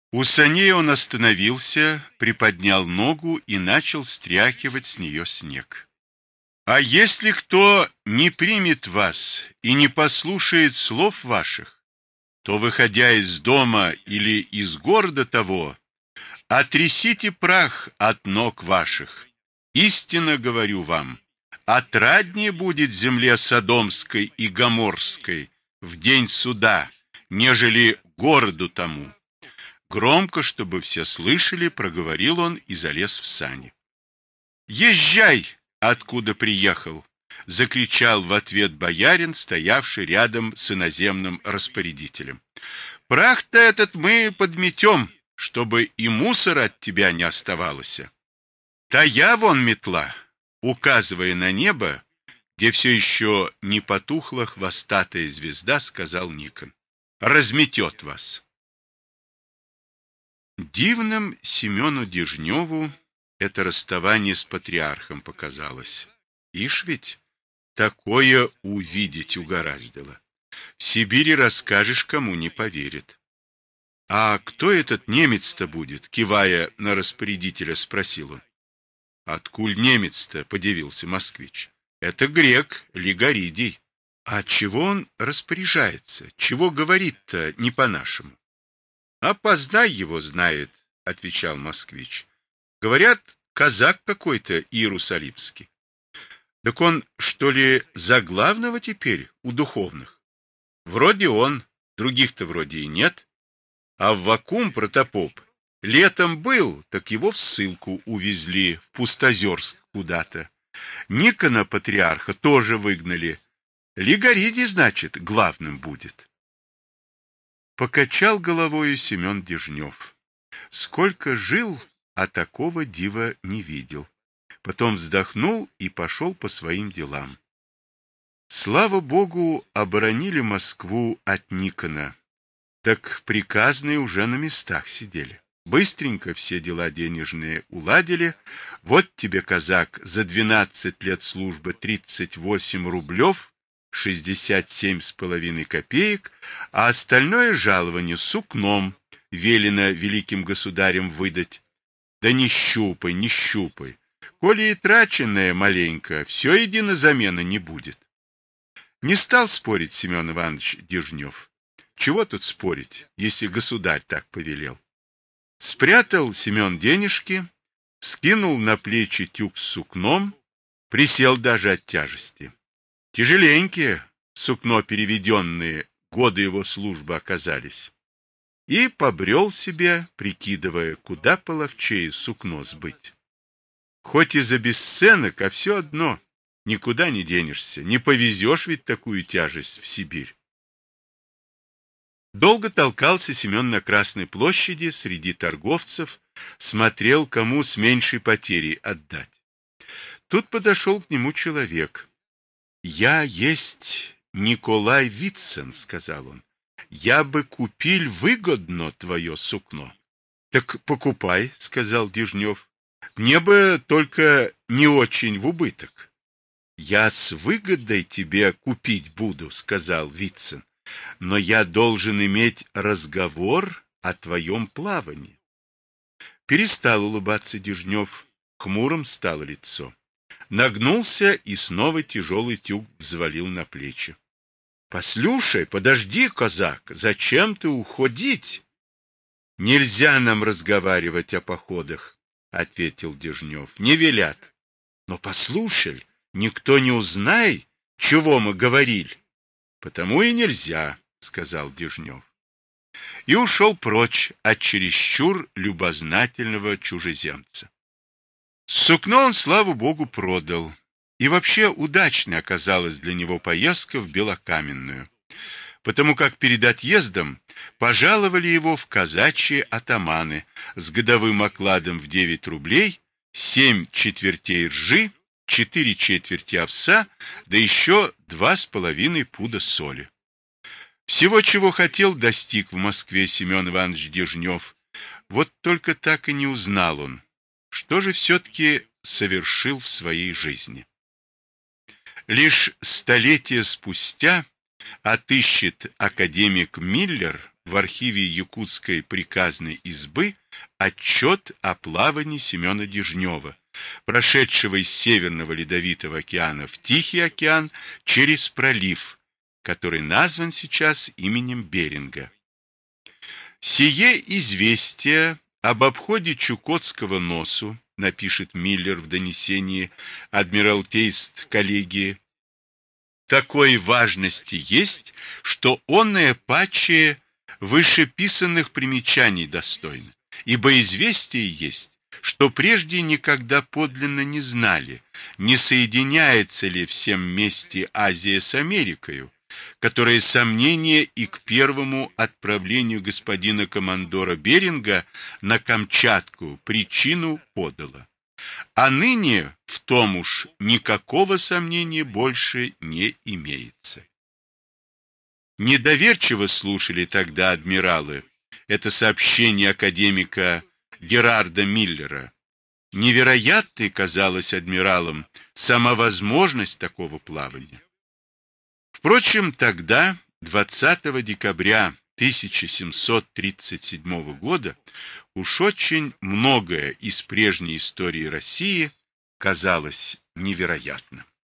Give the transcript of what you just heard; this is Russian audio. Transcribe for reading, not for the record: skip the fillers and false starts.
У саней он остановился, приподнял ногу и начал стряхивать с нее снег. А если кто не примет вас и не послушает слов ваших, то, выходя из дома или из города того, отрясите прах от ног ваших. Истинно говорю вам, отраднее будет земле Содомской и Гоморской в день суда, нежели городу тому. Громко, чтобы все слышали, проговорил он и залез в сани. «Езжай, откуда приехал!» — закричал в ответ боярин, стоявший рядом с иноземным распорядителем. «Прах-то этот мы подметем, чтобы и мусора от тебя не оставалось. Та я вон метла», — указывая на небо, где все еще не потухла хвостатая звезда, сказал Никон. «Разметет вас». Дивным Семену Дежневу это расставание с патриархом показалось. Ишь ведь, такое увидеть угораздило. В Сибири расскажешь, кому не поверит. — А кто этот немец-то будет? — кивая на распорядителя, спросил он. — Откуль немец-то? — подивился москвич. — Это грек, Лигоридий. А чего он распоряжается? Чего говорит-то не по-нашему? — А познай его знает, — отвечал москвич. — Говорят, казак какой-то иерусалимский. — Так он, что ли, за главного теперь у духовных? — Вроде он, других-то вроде и нет. А Аввакум протопоп летом был, так его в ссылку увезли в Пустозерск куда-то. Никона патриарха тоже выгнали. Лигоридий, значит, главным будет. Покачал головою Семен Дежнев. Сколько жил, а такого дива не видел. Потом вздохнул и пошел по своим делам. Слава Богу, оборонили Москву от Никона. Так приказные уже на местах сидели. Быстренько все дела денежные уладили. Вот тебе, казак, за 12 лет службы 38 рублев, 67,5 копеек, а остальное жалование сукном велено великим государем выдать. Да не щупай, не щупай. Коли и траченное маленько, все едино замена не будет. Не стал спорить Семен Иванович Дежнев. Чего тут спорить, если государь так повелел? Спрятал Семен денежки, скинул на плечи тюк с сукном, присел даже от тяжести. Тяжеленькие сукно переведенные годы его службы оказались. И побрел себе, прикидывая, куда половчее сукно сбыть. Хоть и за бесценок, а все одно, никуда не денешься, не повезешь ведь такую тяжесть в Сибирь. Долго толкался Семен на Красной площади среди торговцев, смотрел, кому с меньшей потерей отдать. Тут подошел к нему человек. — Я есть Николай Вицин, — сказал он. — Я бы купил выгодно твое сукно. — Так покупай, — сказал Дежнев. — Мне бы только не очень в убыток. — Я с выгодой тебе купить буду, — сказал Вицин. Но я должен иметь разговор о твоем плавании. Перестал улыбаться Дежнев, хмурым стало лицо. Нагнулся и снова тяжелый тюк взвалил на плечи. — Послушай, подожди, казак, зачем ты уходить? — Нельзя нам разговаривать о походах, — ответил Дежнев. — Не велят. — Но послушай, никто не узнай, чего мы говорили. — Потому и нельзя, — сказал Дежнев. И ушел прочь от чересчур любознательного чужеземца. Сукно он, слава богу, продал. И вообще удачной оказалась для него поездка в Белокаменную, потому как перед отъездом пожаловали его в казачьи атаманы с годовым окладом в 9 рублей, 7 четвертей ржи, 4 четверти овса, да еще 2,5 пуда соли. Всего, чего хотел, достиг в Москве Семен Иванович Дежнев. Вот только так и не узнал он, что же все-таки совершил в своей жизни. Лишь столетия спустя отыщет академик Миллер в архиве Якутской приказной избы отчет о плавании Семена Дежнева, прошедшего из Северного Ледовитого океана в Тихий океан через пролив, который назван сейчас именем Беринга. Сие известие об обходе Чукотского носу, напишет Миллер в донесении Адмиралтейств коллегии, такой важности есть, что онное паче вышеписанных примечаний достойно, ибо известие есть, что прежде никогда подлинно не знали, не соединяется ли в всем месте Азия с Америкою, которое сомнение и к первому отправлению господина командора Беринга на Камчатку причину подало. А ныне в том уж никакого сомнения больше не имеется. Недоверчиво слушали тогда адмиралы это сообщение академика Герарда Миллера. Невероятной казалась адмиралам сама возможность такого плавания. Впрочем, тогда, 20 декабря 1737 года, уж очень многое из прежней истории России казалось невероятным.